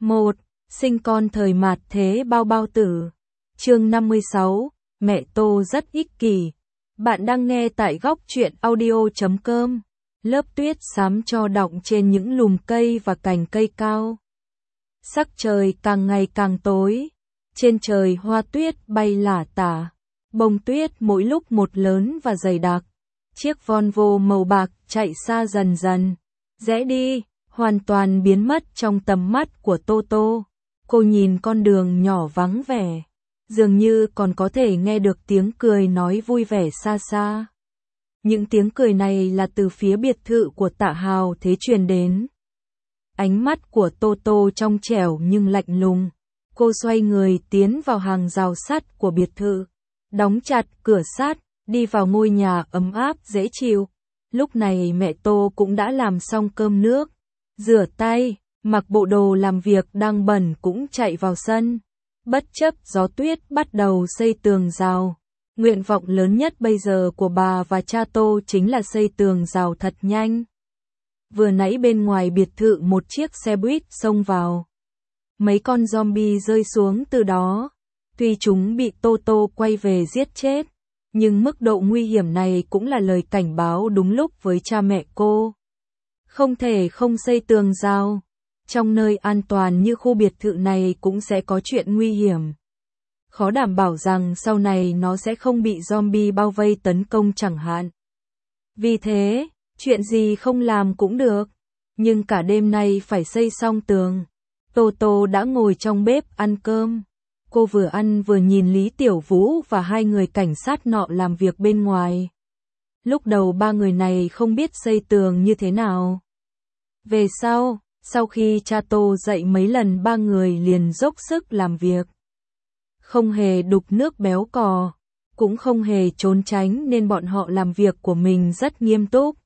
1. Sinh con thời mạt thế bao bao tử. Chương 56. Mẹ Tô rất ích kỷ. Bạn đang nghe tại góc truyện audio.com. Lớp tuyết xám cho đọng trên những lùm cây và cành cây cao. Sắc trời càng ngày càng tối. Trên trời hoa tuyết bay lả tả. Bông tuyết mỗi lúc một lớn và dày đặc. Chiếc Volvo màu bạc chạy xa dần dần. Rẽ đi, hoàn toàn biến mất trong tầm mắt của Toto. Cô nhìn con đường nhỏ vắng vẻ. Dường như còn có thể nghe được tiếng cười nói vui vẻ xa xa. Những tiếng cười này là từ phía biệt thự của Tạ Hào Thế truyền đến. Ánh mắt của Toto trong trẻo nhưng lạnh lùng. Cô xoay người tiến vào hàng rào sắt của biệt thự. Đóng chặt cửa sắt, đi vào ngôi nhà ấm áp dễ chịu. Lúc này mẹ Tô cũng đã làm xong cơm nước. Rửa tay, mặc bộ đồ làm việc đang bẩn cũng chạy vào sân. Bất chấp gió tuyết bắt đầu xây tường rào. Nguyện vọng lớn nhất bây giờ của bà và cha Tô chính là xây tường rào thật nhanh. Vừa nãy bên ngoài biệt thự một chiếc xe buýt xông vào. Mấy con zombie rơi xuống từ đó. Tuy chúng bị Toto quay về giết chết, nhưng mức độ nguy hiểm này cũng là lời cảnh báo đúng lúc với cha mẹ cô. Không thể không xây tường rào. Trong nơi an toàn như khu biệt thự này cũng sẽ có chuyện nguy hiểm. Khó đảm bảo rằng sau này nó sẽ không bị zombie bao vây tấn công chẳng hạn. Vì thế, chuyện gì không làm cũng được. Nhưng cả đêm nay phải xây xong tường. Toto đã ngồi trong bếp ăn cơm. Cô vừa ăn vừa nhìn Lý Tiểu Vũ và hai người cảnh sát nọ làm việc bên ngoài. Lúc đầu ba người này không biết xây tường như thế nào. Về sau khi cha Tô dạy mấy lần ba người liền dốc sức làm việc. Không hề đục nước béo cò, cũng không hề trốn tránh nên bọn họ làm việc của mình rất nghiêm túc.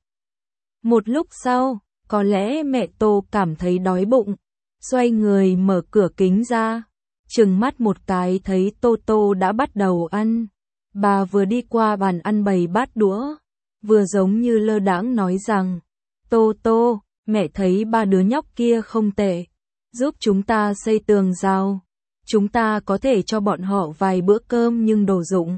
Một lúc sau, có lẽ mẹ Tô cảm thấy đói bụng, xoay người mở cửa kính ra. Trừng mắt một cái thấy Toto đã bắt đầu ăn. Bà vừa đi qua bàn ăn bày bát đũa, vừa giống như lơ đãng nói rằng, Toto, mẹ thấy ba đứa nhóc kia không tệ, giúp chúng ta xây tường rào. Chúng ta có thể cho bọn họ vài bữa cơm nhưng đồ dụng.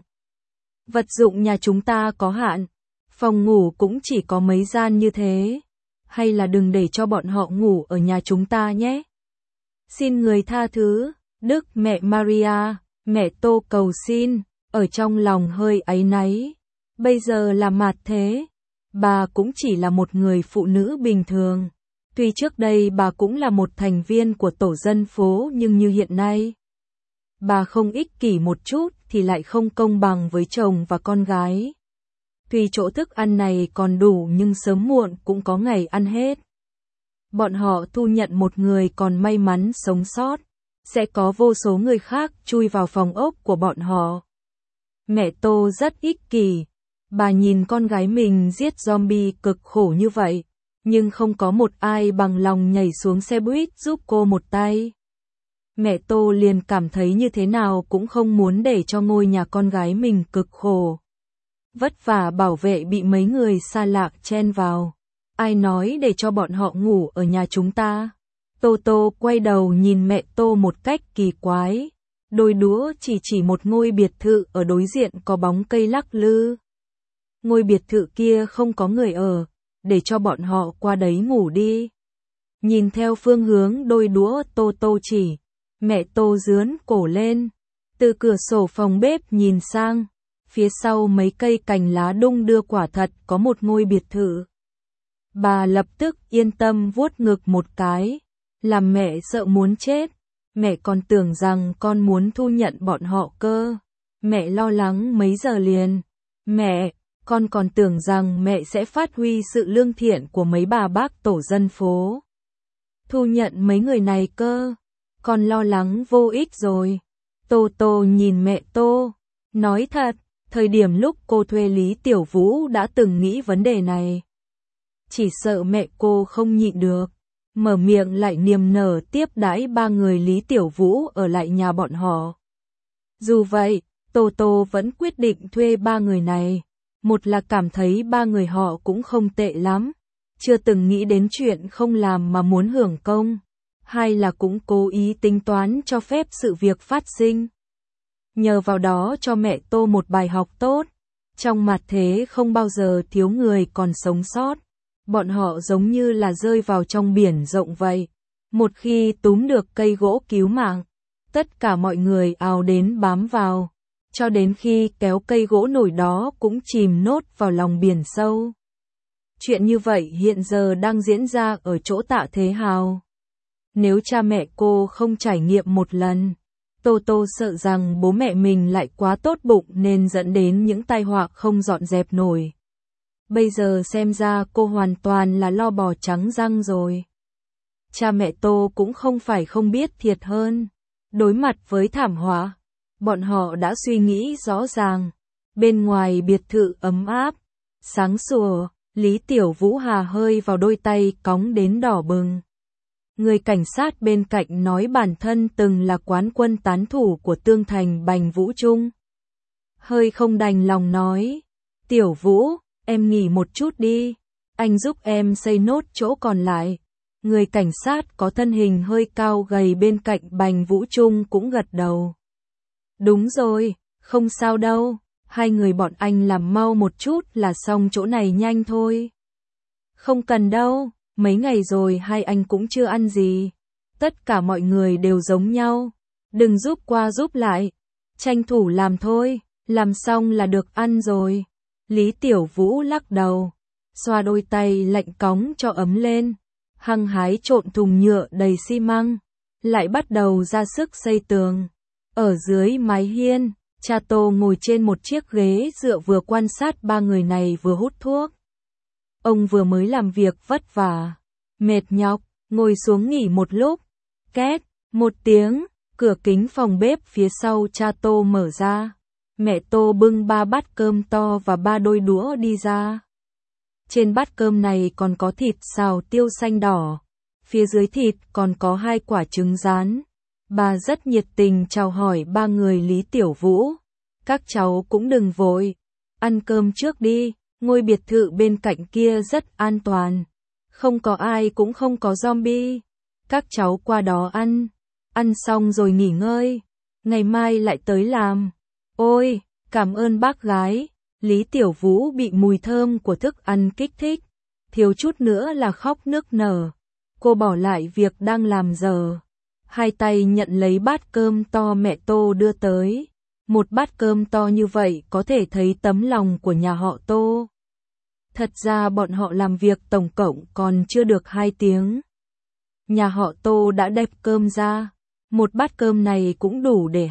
Vật dụng nhà chúng ta có hạn, phòng ngủ cũng chỉ có mấy gian như thế. Hay là đừng để cho bọn họ ngủ ở nhà chúng ta nhé. Xin người tha thứ. Đức mẹ Maria, mẹ Tô cầu xin, ở trong lòng hơi áy náy. Bây giờ là mạt thế, bà cũng chỉ là một người phụ nữ bình thường. Tuy trước đây bà cũng là một thành viên của tổ dân phố nhưng như hiện nay, bà không ích kỷ một chút thì lại không công bằng với chồng và con gái. Tuy chỗ thức ăn này còn đủ nhưng sớm muộn cũng có ngày ăn hết. Bọn họ thu nhận một người còn may mắn sống sót. Sẽ có vô số người khác chui vào phòng ốc của bọn họ. Mẹ Tô rất ích kỷ. Bà nhìn con gái mình giết zombie cực khổ như vậy, nhưng không có một ai bằng lòng nhảy xuống xe buýt giúp cô một tay. Mẹ Tô liền cảm thấy như thế nào cũng không muốn để cho ngôi nhà con gái mình cực khổ. Vất vả bảo vệ bị mấy người xa lạ chen vào. Ai nói để cho bọn họ ngủ ở nhà chúng ta? Toto quay đầu nhìn mẹ Tô một cách kỳ quái. Đôi đũa chỉ một ngôi biệt thự ở đối diện có bóng cây lắc lư. Ngôi biệt thự kia không có người ở, để cho bọn họ qua đấy ngủ đi. Nhìn theo phương hướng đôi đũa Toto chỉ, mẹ Tô rướn cổ lên. Từ cửa sổ phòng bếp nhìn sang, phía sau mấy cây cành lá đung đưa quả thật có một ngôi biệt thự. Bà lập tức yên tâm vuốt ngực một cái. Làm mẹ sợ muốn chết. Mẹ còn tưởng rằng con muốn thu nhận bọn họ cơ. Mẹ lo lắng mấy giờ liền. Mẹ, con còn tưởng rằng mẹ sẽ phát huy sự lương thiện của mấy bà bác tổ dân phố. Thu nhận mấy người này cơ. Con lo lắng vô ích rồi. Tô nhìn mẹ Tô. Nói thật, thời điểm lúc cô thuê Lý Tiểu Vũ đã từng nghĩ vấn đề này. Chỉ sợ mẹ cô không nhịn được. Mở miệng lại niềm nở tiếp đãi ba người Lý Tiểu Vũ ở lại nhà bọn họ. Dù vậy, Toto vẫn quyết định thuê ba người này. Một là cảm thấy ba người họ cũng không tệ lắm. Chưa từng nghĩ đến chuyện không làm mà muốn hưởng công. hai là cũng cố ý tính toán cho phép sự việc phát sinh. Nhờ vào đó cho mẹ Tô một bài học tốt. Trong mặt thế không bao giờ thiếu người còn sống sót. Bọn họ giống như là rơi vào trong biển rộng vậy. Một khi túm được cây gỗ cứu mạng, tất cả mọi người ào đến bám vào. Cho đến khi kéo cây gỗ nổi đó cũng chìm nốt vào lòng biển sâu. Chuyện như vậy hiện giờ đang diễn ra ở chỗ Tạ Thế Hào. Nếu cha mẹ cô không trải nghiệm một lần, Tô Tô sợ rằng bố mẹ mình lại quá tốt bụng nên dẫn đến những tai họa không dọn dẹp nổi. Bây giờ xem ra cô hoàn toàn là lo bò trắng răng rồi. Cha mẹ Tô cũng không phải không biết thiệt hơn. Đối mặt với thảm họa, bọn họ đã suy nghĩ rõ ràng. Bên ngoài biệt thự ấm áp, sáng sủa, Lý Tiểu Vũ hà hơi vào đôi tay cóng đến đỏ bừng. Người cảnh sát bên cạnh nói bản thân từng là quán quân tán thủ của Tương Thành Bành Vũ Trung. Hơi không đành lòng nói, Tiểu Vũ, em nghỉ một chút đi, anh giúp em xây nốt chỗ còn lại. Người cảnh sát có thân hình hơi cao gầy bên cạnh Bành Vũ Trung cũng gật đầu. Đúng rồi, không sao đâu, hai người bọn anh làm mau một chút là xong chỗ này nhanh thôi. Không cần đâu, mấy ngày rồi hai anh cũng chưa ăn gì. Tất cả mọi người đều giống nhau, đừng giúp qua giúp lại, tranh thủ làm thôi, làm xong là được ăn rồi. Lý Tiểu Vũ lắc đầu, xoa đôi tay lạnh cóng cho ấm lên, hăng hái trộn thùng nhựa đầy xi măng, lại bắt đầu ra sức xây tường. Ở dưới mái hiên, cha Tô ngồi trên một chiếc ghế dựa vừa quan sát ba người này vừa hút thuốc. Ông vừa mới làm việc vất vả, mệt nhọc, ngồi xuống nghỉ một lúc. Két, một tiếng, cửa kính phòng bếp phía sau cha Tô mở ra. Mẹ Tô bưng 3 bát cơm to và 3 đôi đũa đi ra. Trên bát cơm này còn có thịt xào tiêu xanh đỏ. Phía dưới thịt còn có 2 quả trứng rán. Bà rất nhiệt tình chào hỏi ba người Lý Tiểu Vũ. Các cháu cũng đừng vội, ăn cơm trước đi, ngôi biệt thự bên cạnh kia rất an toàn. Không có ai cũng không có zombie. Các cháu qua đó ăn xong rồi nghỉ ngơi, ngày mai lại tới làm. Ôi, cảm ơn bác gái. Lý Tiểu Vũ bị mùi thơm của thức ăn kích thích, thiếu chút nữa là khóc nức nở. Cô bỏ lại việc đang làm giờ, hai tay nhận lấy bát cơm to mẹ Tô đưa tới. Một bát cơm to như vậy có thể thấy tấm lòng của nhà họ Tô. Thật ra bọn họ làm việc tổng cộng còn chưa được 2 tiếng. Nhà họ Tô đã đẹp cơm ra, một bát cơm này cũng đủ để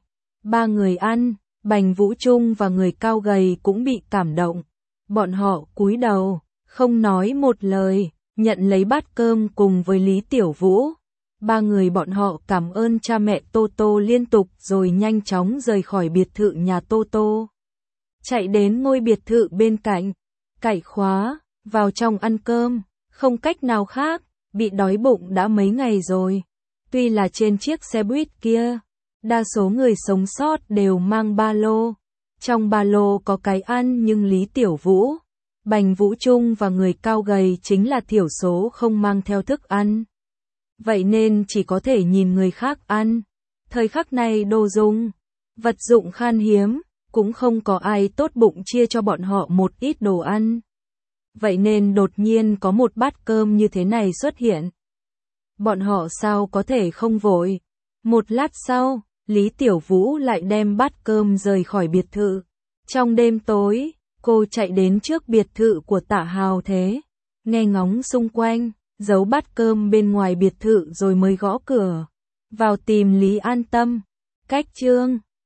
2-3 người ăn. Bành Vũ Trung và người cao gầy cũng bị cảm động. Bọn họ cúi đầu, không nói một lời, nhận lấy bát cơm cùng với Lý Tiểu Vũ. Ba người bọn họ cảm ơn cha mẹ Tô Tô liên tục rồi nhanh chóng rời khỏi biệt thự nhà Tô Tô. Chạy đến ngôi biệt thự bên cạnh, cạy khóa, vào trong ăn cơm, không cách nào khác, bị đói bụng đã mấy ngày rồi. Tuy là trên chiếc xe buýt kia, đa số người sống sót đều mang ba lô. Trong ba lô có cái ăn nhưng Lý Tiểu Vũ, Bành Vũ Trung và người cao gầy chính là thiểu số không mang theo thức ăn. Vậy nên chỉ có thể nhìn người khác ăn. Thời khắc này đồ dùng, vật dụng khan hiếm, cũng không có ai tốt bụng chia cho bọn họ một ít đồ ăn. Vậy nên đột nhiên có một bát cơm như thế này xuất hiện. Bọn họ sao có thể không vội. Một lát sau, Lý Tiểu Vũ lại đem bát cơm rời khỏi biệt thự. Trong đêm tối, cô chạy đến trước biệt thự của Tạ Hào Thế, nghe ngóng xung quanh, giấu bát cơm bên ngoài biệt thự rồi mới gõ cửa. Vào tìm Lý An Tâm. Cách chương